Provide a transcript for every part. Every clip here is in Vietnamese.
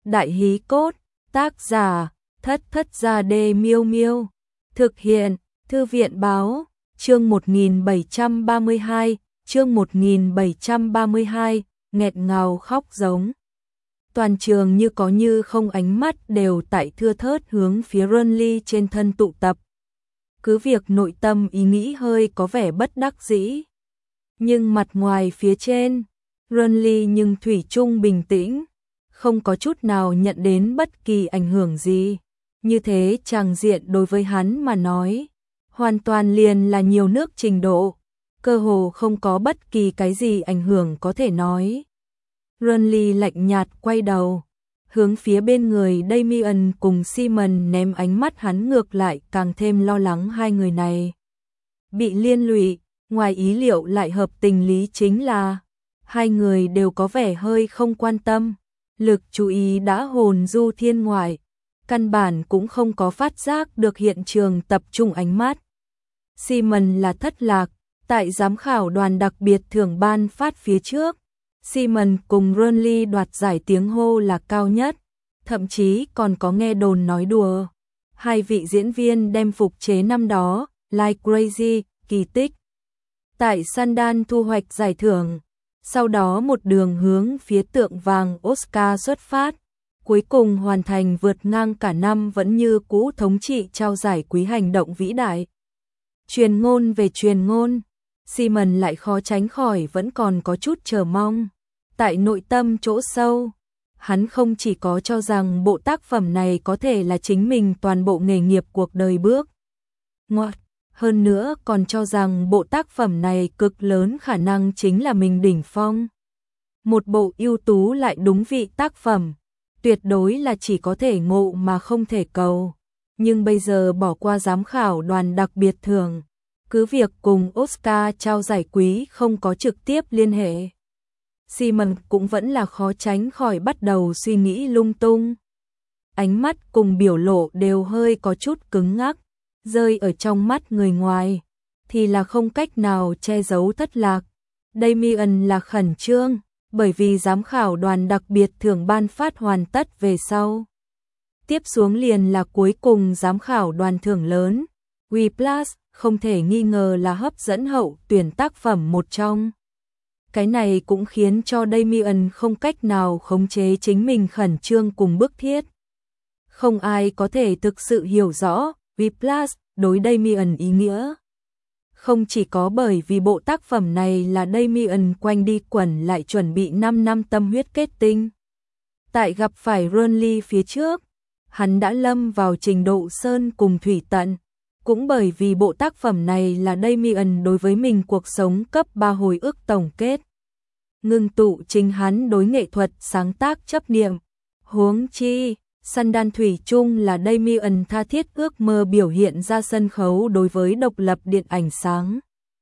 Đại hí cốt, tác giả, Thất Thất Gia Đê Miêu Miêu. Thực hiện, Thư viện báo, chương 1732, chương 1732, nghẹt ngào khóc giống. Toàn trường như có như không ánh mắt đều tại thưa thớt hướng phía Runly trên thân tụ tập. Cứ việc nội tâm ý nghĩ hơi có vẻ bất đắc dĩ, nhưng mặt ngoài phía trên, Runly nhưng thủy chung bình tĩnh, không có chút nào nhận đến bất kỳ ảnh hưởng gì. Như thế tràng diện đối với hắn mà nói, hoàn toàn liền là nhiều nước trình độ, cơ hồ không có bất kỳ cái gì ảnh hưởng có thể nói. Runly lạnh nhạt quay đầu, hướng phía bên người Damien cùng Simon ném ánh mắt hắn ngược lại càng thêm lo lắng hai người này. Bị liên lụy, ngoài ý liệu lại hợp tình lý chính là, hai người đều có vẻ hơi không quan tâm, lực chú ý đã hồn du thiên ngoại, căn bản cũng không có phát giác được hiện trường tập trung ánh mắt. Simon là thất lạc, tại giám khảo đoàn đặc biệt thưởng ban phát phía trước. Simon cùng Runly đoạt giải tiếng hô là cao nhất, thậm chí còn có nghe đồn nói đùa. Hai vị diễn viên đem phục chế năm đó, Like Crazy, kỳ tích. Tại Sundance thu hoạch giải thưởng, sau đó một đường hướng phía tượng vàng Oscar xuất phát, cuối cùng hoàn thành vượt ngang cả năm vẫn như cũ thống trị trao giải quý hành động vĩ đại. Truyền ngôn về truyền ngôn, Simon lại khó tránh khỏi vẫn còn có chút chờ mong. Tại nội tâm chỗ sâu, hắn không chỉ có cho rằng bộ tác phẩm này có thể là chính mình toàn bộ nghề nghiệp cuộc đời bước ngoặt, hơn nữa còn cho rằng bộ tác phẩm này cực lớn khả năng chính là mình đỉnh phong. Một bộ ưu tú lại đúng vị tác phẩm, tuyệt đối là chỉ có thể ngộ mà không thể cầu. Nhưng bây giờ bỏ qua giám khảo đoàn đặc biệt thưởng, cứ việc cùng Oscar trao giải quý không có trực tiếp liên hệ, Simon cũng vẫn là khó tránh khỏi bắt đầu suy nghĩ lung tung. Ánh mắt cùng biểu lộ đều hơi có chút cứng ngắc, rơi ở trong mắt người ngoài, thì là không cách nào che giấu thất lạc. Damien là khẩn trương, bởi vì giám khảo đoàn đặc biệt thưởng ban phát hoàn tất về sau. Tiếp xuống liền là cuối cùng giám khảo đoàn thưởng lớn, Whiplash, không thể nghi ngờ là hấp dẫn hậu tuyển tác phẩm một trong. Cái này cũng khiến cho Damien không cách nào khống chế chính mình khẩn trương cùng bức thiết. Không ai có thể thực sự hiểu rõ Whiplash đối Damien ý nghĩa. Không chỉ có bởi vì bộ tác phẩm này là Damien quanh đi quẩn lại chuẩn bị 5 năm tâm huyết kết tinh. Tại gặp phải Runly phía trước, hắn đã lâm vào trình độ sơn cùng thủy tận. Cũng bởi vì bộ tác phẩm này là Damien đối với mình cuộc sống cấp 3 hồi ức tổng kết. Ngưng tụ chính hắn đối nghệ thuật sáng tác chấp niệm. Huống chi, Sundance thủy chung là Damien tha thiết ước mơ biểu hiện ra sân khấu đối với độc lập điện ảnh sáng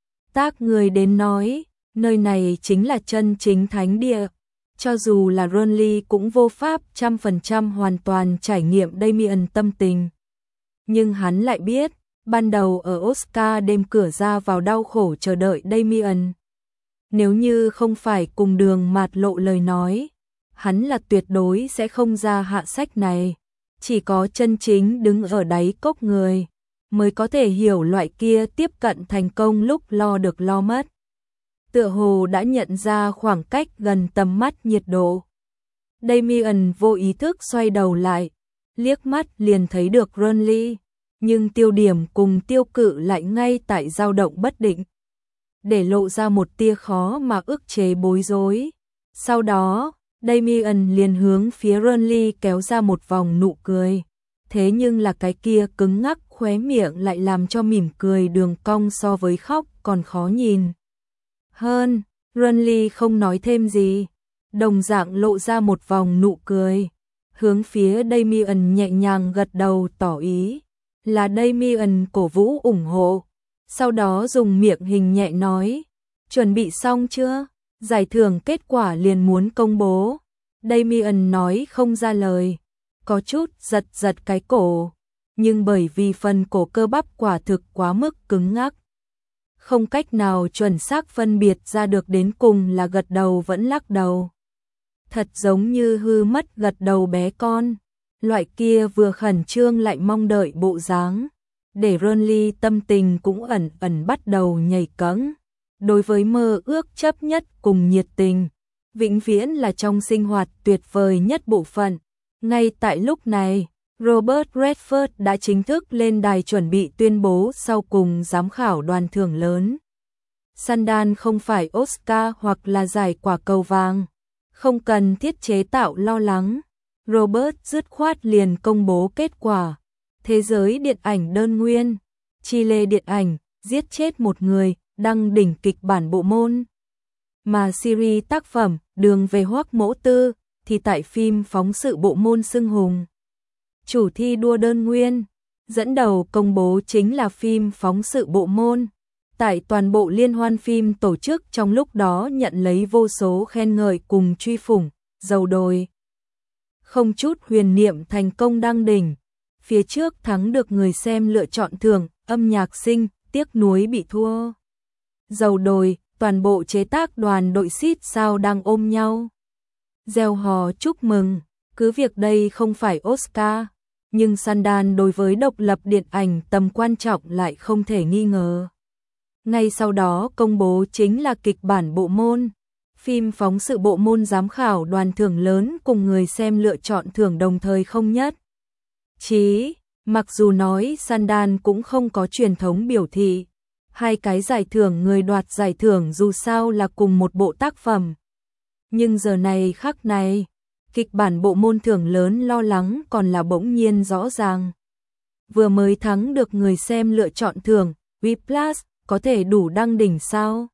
tác người đến nói, nơi này chính là chân chính thánh địa. Cho dù là Runly cũng vô pháp 100% hoàn toàn trải nghiệm Damien tâm tình. Nhưng hắn lại biết, ban đầu ở Oscar đêm cửa ra vào đau khổ chờ đợi Damien. Nếu như không phải cùng đường mạt lộ lời nói, hắn là tuyệt đối sẽ không ra hạ sách này. Chỉ có chân chính đứng ở đáy cốc người, mới có thể hiểu loại kia tiếp cận thành công lúc lo được lo mất. Tựa hồ đã nhận ra khoảng cách gần tầm mắt nhiệt độ. Damien vô ý thức xoay đầu lại, liếc mắt liền thấy được Runly, nhưng tiêu điểm cùng tiêu cự lại ngay tại dao động bất định, để lộ ra một tia khó mà ức chế bối rối. Sau đó, Damien liền hướng phía Runly kéo ra một vòng nụ cười, thế nhưng là cái kia cứng ngắc khóe miệng lại làm cho mỉm cười đường cong so với khóc còn khó nhìn hơn. Runly không nói thêm gì, đồng dạng lộ ra một vòng nụ cười, hướng phía Damien nhẹ nhàng gật đầu tỏ ý, là Damien cổ vũ ủng hộ. Sau đó dùng miệng hình nhẹ nói, chuẩn bị xong chưa? Giải thưởng kết quả liền muốn công bố. Damien nói không ra lời, có chút giật giật cái cổ, nhưng bởi vì phần cổ cơ bắp quả thực quá mức cứng ngắc, không cách nào chuẩn xác phân biệt ra được đến cùng là gật đầu vẫn lắc đầu. thật giống như hư mất gật đầu bé con, loại kia vừa khẩn trương lại mong đợi bộ dáng, để Ronly tâm tình cũng ẩn ẩn bắt đầu nhảy cẫng. Đối với mơ ước chấp nhất cùng nhiệt tình, vĩnh viễn là trong sinh hoạt tuyệt vời nhất bộ phận. Ngay tại lúc này, Robert Redford đã chính thức lên đài chuẩn bị tuyên bố sau cùng giám khảo đoàn thưởng lớn. Sundance không phải Oscar hoặc là giải quả cầu vàng, không cần thiết chế tạo lo lắng. Robert dứt khoát liền công bố kết quả. Thế giới điện ảnh đơn nguyên, Chile điện ảnh, giết chết một người, đăng đỉnh kịch bản bộ môn. Mà series tác phẩm, đường về Hoắc Mỗ Tư, thì tại phim phóng sự bộ môn xưng hùng. Chủ thi đua đơn nguyên, dẫn đầu công bố chính là phim phóng sự bộ môn. Tại toàn bộ liên hoan phim tổ chức trong lúc đó nhận lấy vô số khen ngợi cùng truy phủng, dầu đồi. Không chút huyền niệm thành công đăng đỉnh. Phía trước thắng được người xem lựa chọn thưởng, âm nhạc sinh, tiếc nuối bị thua. Dầu đồi, toàn bộ chế tác đoàn đội xít sao đang ôm nhau. Reo hò chúc mừng, cứ việc đây không phải Oscar, nhưng Sundance đối với độc lập điện ảnh tầm quan trọng lại không thể nghi ngờ. Ngay sau đó công bố chính là kịch bản bộ môn, phim phóng sự bộ môn giám khảo đoàn thưởng lớn cùng người xem lựa chọn thưởng đồng thời không nhất. Mặc dù nói Sundance cũng không có truyền thống biểu thị, hai cái giải thưởng người đoạt giải thưởng dù sao là cùng một bộ tác phẩm. Nhưng giờ này khắc này, kịch bản bộ môn thưởng lớn lo lắng còn là bỗng nhiên rõ ràng. Vừa mới thắng được người xem lựa chọn thưởng, Whiplash có thể đủ đăng đỉnh sao?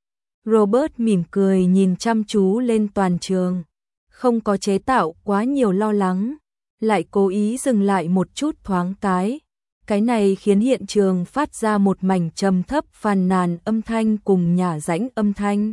Robert mỉm cười nhìn chăm chú lên toàn trường, không có chế tạo quá nhiều lo lắng, lại cố ý dừng lại một chút thoáng cái này khiến hiện trường phát ra một mảnh trầm thấp phàn nàn âm thanh cùng nhả rãnh âm thanh.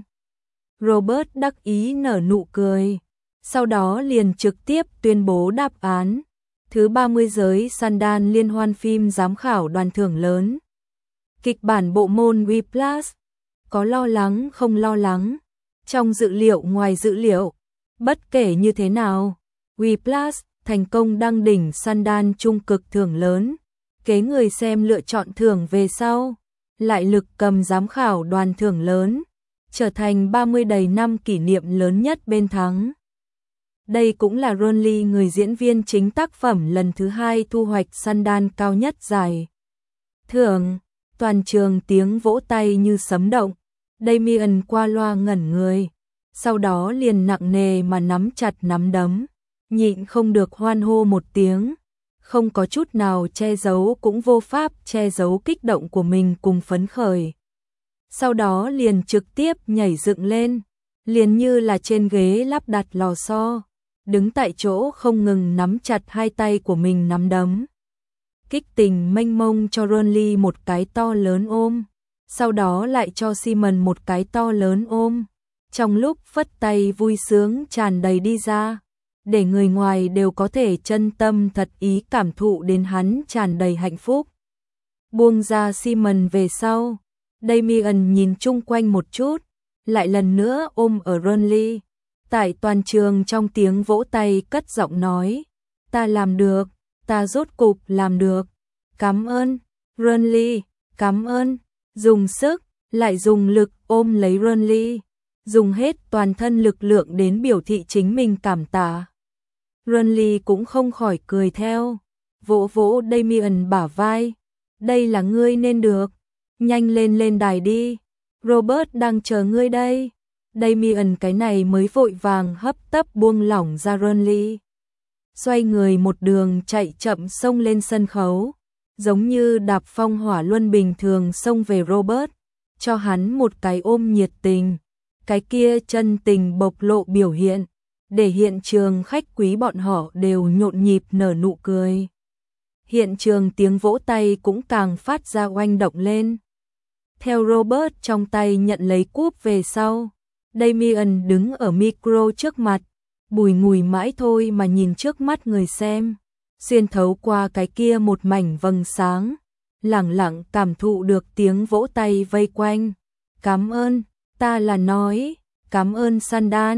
Robert đắc ý nở nụ cười, sau đó liền trực tiếp tuyên bố đáp án. Thứ 30 giới Sundance liên hoan phim giám khảo đoàn thưởng lớn. Kịch bản bộ môn Whiplash, có lo lắng không lo lắng, trong dự liệu ngoài dự liệu, bất kể như thế nào, Whiplash thành công đăng đỉnh Sundance trung cực thưởng lớn, kế người xem lựa chọn thưởng về sau, lại lực cầm giám khảo đoàn thưởng lớn, trở thành 30 đầy năm kỷ niệm lớn nhất bên thắng. Đây cũng là Ronly người diễn viên chính tác phẩm lần thứ 2 thu hoạch Sundance cao nhất giải thưởng. Toàn trường tiếng vỗ tay như sấm động, Damien qua loa ngẩn người, sau đó liền nặng nề mà nắm chặt nắm đấm, nhịn không được hoan hô một tiếng, không có chút nào che giấu cũng vô pháp che giấu kích động của mình cùng phấn khởi. Sau đó liền trực tiếp nhảy dựng lên, liền như là trên ghế lắp đặt lò xo, đứng tại chỗ không ngừng nắm chặt hai tay của mình nắm đấm. Kích tình mênh mông cho Ronly một cái to lớn ôm, sau đó lại cho Simon một cái to lớn ôm. Trong lúc phất tay vui sướng tràn đầy đi ra, để người ngoài đều có thể chân tâm thật ý cảm thụ đến hắn tràn đầy hạnh phúc. Buông ra Simon về sau, Damien nhìn chung quanh một chút, lại lần nữa ôm ở Ronly. Tại toàn trường trong tiếng vỗ tay cất giọng nói, ta làm được. Ta rốt cục làm được. Cảm ơn, Ronly, cảm ơn. Dùng sức, lại dùng lực ôm lấy Ronly. Dùng hết toàn thân lực lượng đến biểu thị chính mình cảm tạ. Ronly cũng không khỏi cười theo. Vỗ vỗ Damien bả vai. Đây là ngươi nên được. Nhanh lên lên đài đi. Robert đang chờ ngươi đây. Damien cái này mới vội vàng hấp tấp buông lỏng ra Ronly. Xoay người một đường chạy chậm xông lên sân khấu, giống như đạp phong hỏa luân bình thường xông về Robert, cho hắn một cái ôm nhiệt tình, cái kia chân tình bộc lộ biểu hiện, để hiện trường khách quý bọn họ đều nhộn nhịp nở nụ cười. Hiện trường tiếng vỗ tay cũng càng phát ra oanh động lên. Theo Robert trong tay nhận lấy cúp về sau, Damien đứng ở micro trước mặt, bùi ngùi mãi thôi mà nhìn trước mắt người xem, xuyên thấu qua cái kia một mảnh vầng sáng, lẳng lặng cảm thụ được tiếng vỗ tay vây quanh. Cảm ơn, ta là nói, cảm ơn Sundance,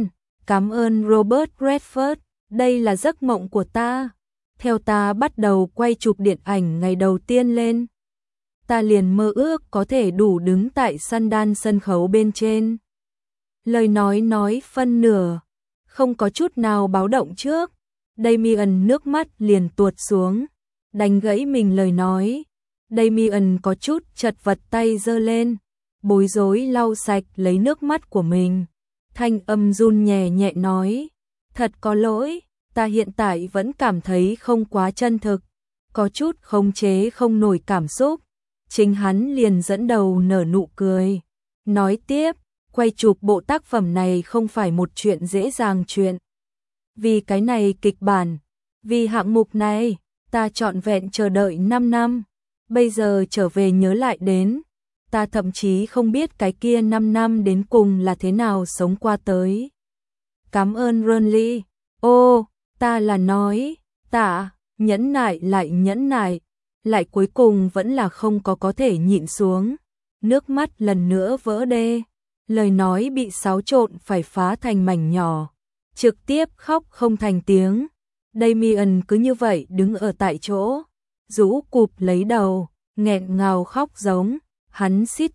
Cảm ơn Robert Redford, đây là giấc mộng của ta. Theo ta bắt đầu quay chụp điện ảnh ngày đầu tiên lên, ta liền mơ ước có thể đủ đứng tại Sundance sân khấu bên trên. Lời nói phân nửa, không có chút nào báo động trước. Damien nước mắt liền tuột xuống, đánh gãy mình lời nói. Damien có chút chật vật, tay giơ lên, bối rối lau sạch lấy nước mắt của mình. Thanh âm run nhẹ nhẹ nói, thật có lỗi, ta hiện tại vẫn cảm thấy không quá chân thực, có chút khống chế không nổi cảm xúc. Chính hắn liền dẫn đầu nở nụ cười, nói tiếp, quay chụp bộ tác phẩm này không phải một chuyện dễ dàng chuyện. Vì cái này kịch bản, vì hạng mục này, ta trọn vẹn chờ đợi 5 năm, bây giờ trở về nhớ lại đến, ta thậm chí không biết cái kia 5 năm đến cùng là thế nào sống qua tới. Cảm ơn Ronly. Ô, ta là nói, tạ, nhẫn nại lại nhẫn nại, lại cuối cùng vẫn là không có thể nhịn xuống. Nước mắt lần nữa vỡ đê, lời nói bị xáo trộn phải phá thành mảnh nhỏ, trực tiếp khóc không thành tiếng. Damien cứ như vậy đứng ở tại chỗ, rũ cụp lấy đầu, nghẹn ngào khóc giống. Hắn xít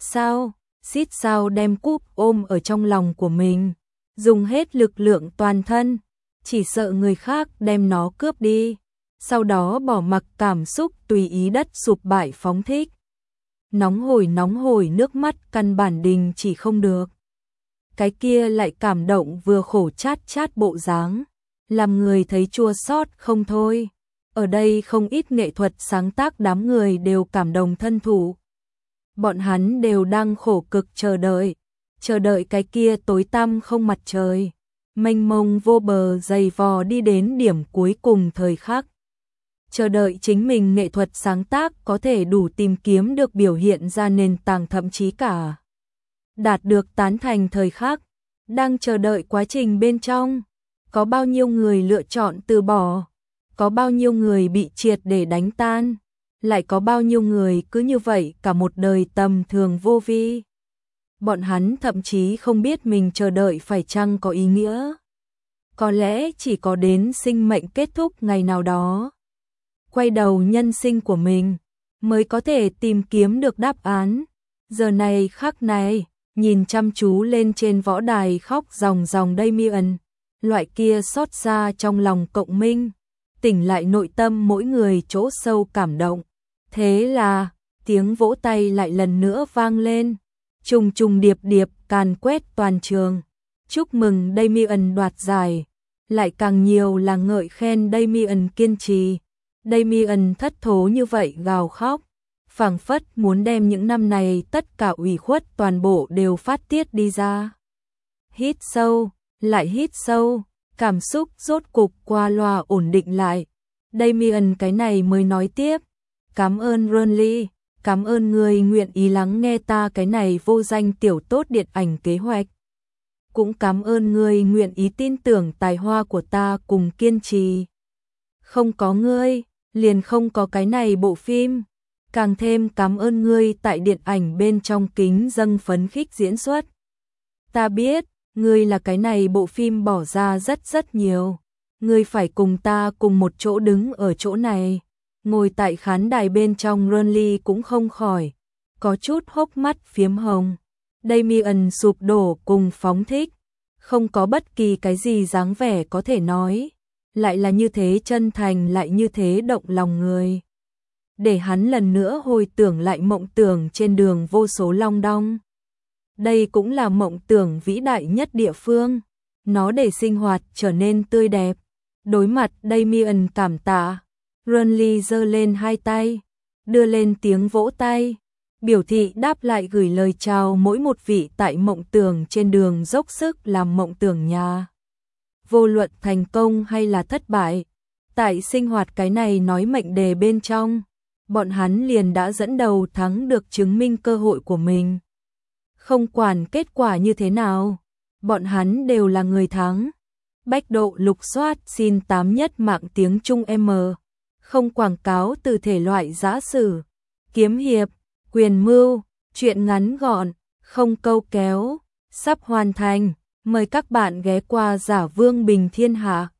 sao đem cúp ôm ở trong lòng của mình, dùng hết lực lượng toàn thân, chỉ sợ người khác đem nó cướp đi, sau đó bỏ mặc cảm xúc tùy ý đất sụp bại phóng thích. Nóng hổi nước mắt căn bản đình chỉ không được. Cái kia lại cảm động vừa khổ chát bộ dáng, làm người thấy chua xót không thôi. Ở đây không ít nghệ thuật sáng tác đám người đều cảm động thân thủ. Bọn hắn đều đang khổ cực chờ đợi cái kia tối tăm không mặt trời, mênh mông vô bờ dày vò đi đến điểm cuối cùng thời khắc. Chờ đợi chính mình nghệ thuật sáng tác có thể đủ tìm kiếm được biểu hiện ra nền tảng, thậm chí cả đạt được tán thành thời khắc. Đang chờ đợi quá trình bên trong, có bao nhiêu người lựa chọn từ bỏ, có bao nhiêu người bị triệt để đánh tan, lại có bao nhiêu người cứ như vậy cả một đời tầm thường vô vi. Bọn hắn thậm chí không biết mình chờ đợi phải chăng có ý nghĩa. Có lẽ chỉ có đến sinh mệnh kết thúc ngày nào đó, quay đầu nhân sinh của mình, mới có thể tìm kiếm được đáp án. Giờ này khắc này, nhìn chăm chú lên trên võ đài khóc ròng ròng Damien, loại kia xót xa trong lòng cộng minh, tỉnh lại nội tâm mỗi người chỗ sâu cảm động. Thế là, tiếng vỗ tay lại lần nữa vang lên, trùng điệp càn quét toàn trường. Chúc mừng Damien đoạt giải, lại càng nhiều là ngợi khen Damien kiên trì. Damien thất thố như vậy gào khóc, phảng phất muốn đem những năm này tất cả ủy khuất toàn bộ đều phát tiết đi ra. Hít sâu, lại hít sâu, cảm xúc rốt cục qua loa ổn định lại. Damien cái này mới nói tiếp, cảm ơn Ronly, cảm ơn người nguyện ý lắng nghe ta cái này vô danh tiểu tốt điện ảnh kế hoạch. Cũng cảm ơn người nguyện ý tin tưởng tài hoa của ta cùng kiên trì. Không có ngươi, liền không có cái này bộ phim. Càng thêm cảm ơn ngươi tại điện ảnh bên trong kính dâng phấn khích diễn xuất. Ta biết, ngươi là cái này bộ phim bỏ ra rất nhiều. Ngươi phải cùng ta cùng một chỗ đứng ở chỗ này. Ngồi tại khán đài bên trong, Ronly cũng không khỏi có chút hốc mắt phiếm hồng. Damien sụp đổ cùng phóng thích, không có bất kỳ cái gì dáng vẻ có thể nói, lại là như thế chân thành, lại như thế động lòng người. Để hắn lần nữa hồi tưởng lại mộng tưởng trên đường vô số long đong. Đây cũng là mộng tưởng vĩ đại nhất địa phương, nó để sinh hoạt trở nên tươi đẹp. Đối mặt Damien cảm tạ, Ronly giơ lên hai tay, đưa lên tiếng vỗ tay, biểu thị đáp lại, gửi lời chào mỗi một vị tại mộng tưởng trên đường dốc sức làm mộng tưởng nhà. Vô luận thành công hay là thất bại, tại sinh hoạt cái này nói mệnh đề bên trong, bọn hắn liền đã dẫn đầu thắng được, chứng minh cơ hội của mình. Không quản kết quả như thế nào, bọn hắn đều là người thắng. Bách độ lục soát xin 8 nhất mạng tiếng Trung M. Không quảng cáo từ thể loại giã sử, kiếm hiệp, quyền mưu, truyện ngắn gọn, không câu kéo, sắp hoàn thành. Mời các bạn ghé qua Giả Vương Bình Thiên Hạ.